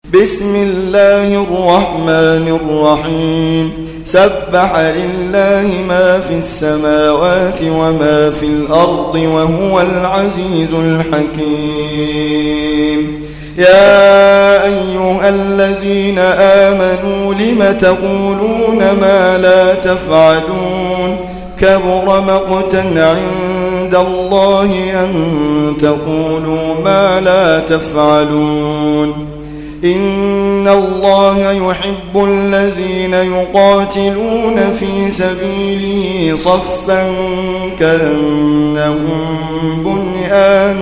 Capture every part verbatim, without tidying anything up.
بسم الله الرحمن الرحيم سبح لله ما في السماوات وما في الأرض وهو العزيز الحكيم يا أيها الذين آمنوا لم تقولون ما لا تفعلون كبر مقتا عند الله أن تقولوا ما لا تفعلون إن الله يحب الذين يقاتلون في سبيله صفا كأنهم بنيان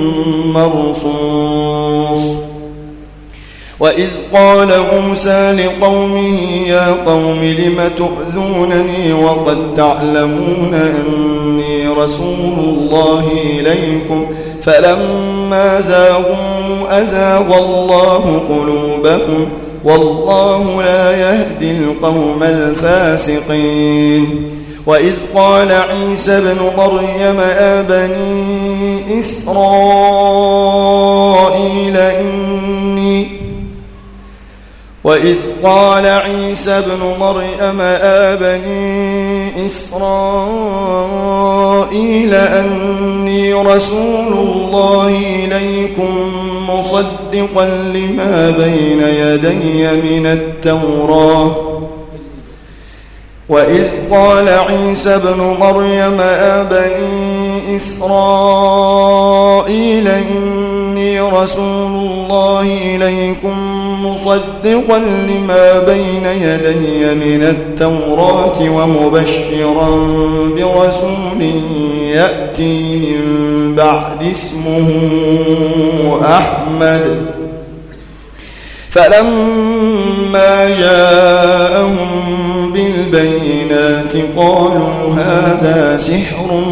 مرصوص وإذ قال موسى لقومه يا قوم لم تؤذونني وقد تعلمون أني رسول الله إليكم فلما زاغوا أزاغ الله قلوبهم والله لا يهدي القوم الفاسقين وإذ قال عيسى ابن مريم يا بني إسرائيل إني وإذ قال عيسى ابن مريم يا بني إسرائيل أني رسول الله إليكم مصدقا لما بين يدي من التوراة وإذ قال عيسى ابن مريم يا بني إسرائيل إني رسول الله إليكم مصدقا لما بين يدي من التوراة ومبشرا برسول يأتي من بعد اسمه أحمد فلما جاءهم بالبينات قالوا هذا سحر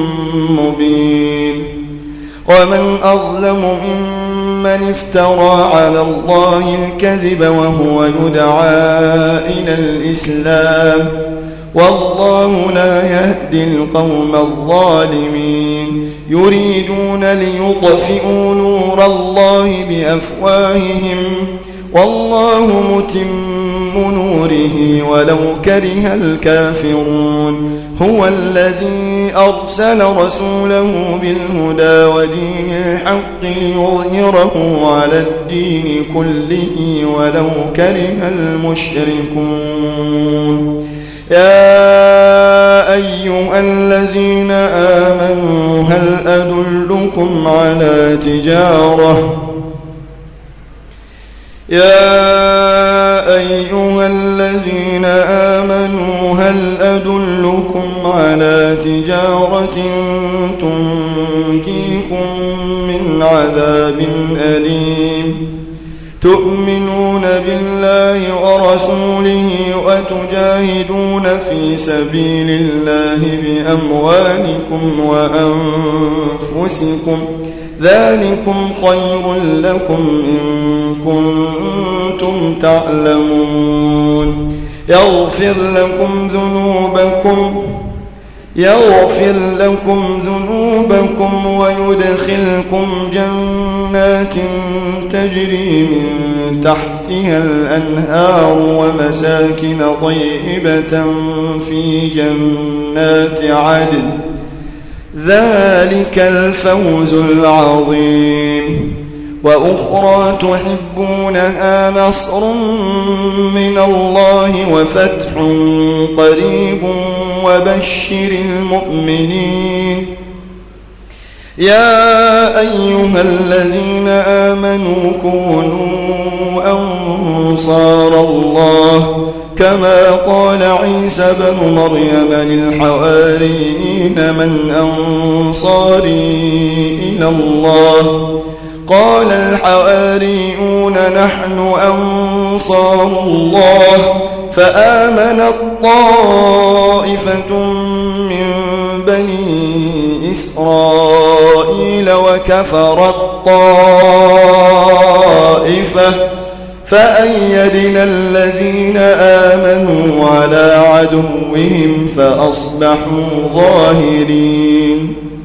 مبين ومن أظلم ممن افترى على الله الكذب وهو يدعى إلى الإسلام والله لا يهدي القوم الظالمين يريدون ليطفئوا نور الله بأفواههم والله متم نوره ولو كره الكافرون هو الذي أرسل رسوله بالهدى ودين الحق ليظهره على الدين كله ولو كره المشركون يا أيها الذين آمنوا هل أدلكم على تجارة يا أيها الذين آمنوا هل أدلكم على تجارة تنجيكم من عذاب أليم تؤمنون بالله ورسوله وتجاهدون في سبيل الله بأموالكم وأنفسكم ذلكم خير لكم إن كنتم تعلمون يغفر لكم ذنوبكم يغفر لكم ذنوبكم ويدخلكم جنات تجري من تحتها الأنهار ومساكن طيبة في جنات عدن ذلك الفوز العظيم وأخرى تحبونها نصر من الله وفتح قريب وبشر المؤمنين يا أيها الذين آمنوا كونوا أنصار الله كما قال عيسى بن مريم للحواريين من أنصاري إلى الله قال الحواريون نحن أنصار الله فآمنت طائفة من بني إسرائيل وكفرت طائفة فأيدنا الذين آمنوا على عدوهم فأصبحوا ظاهرين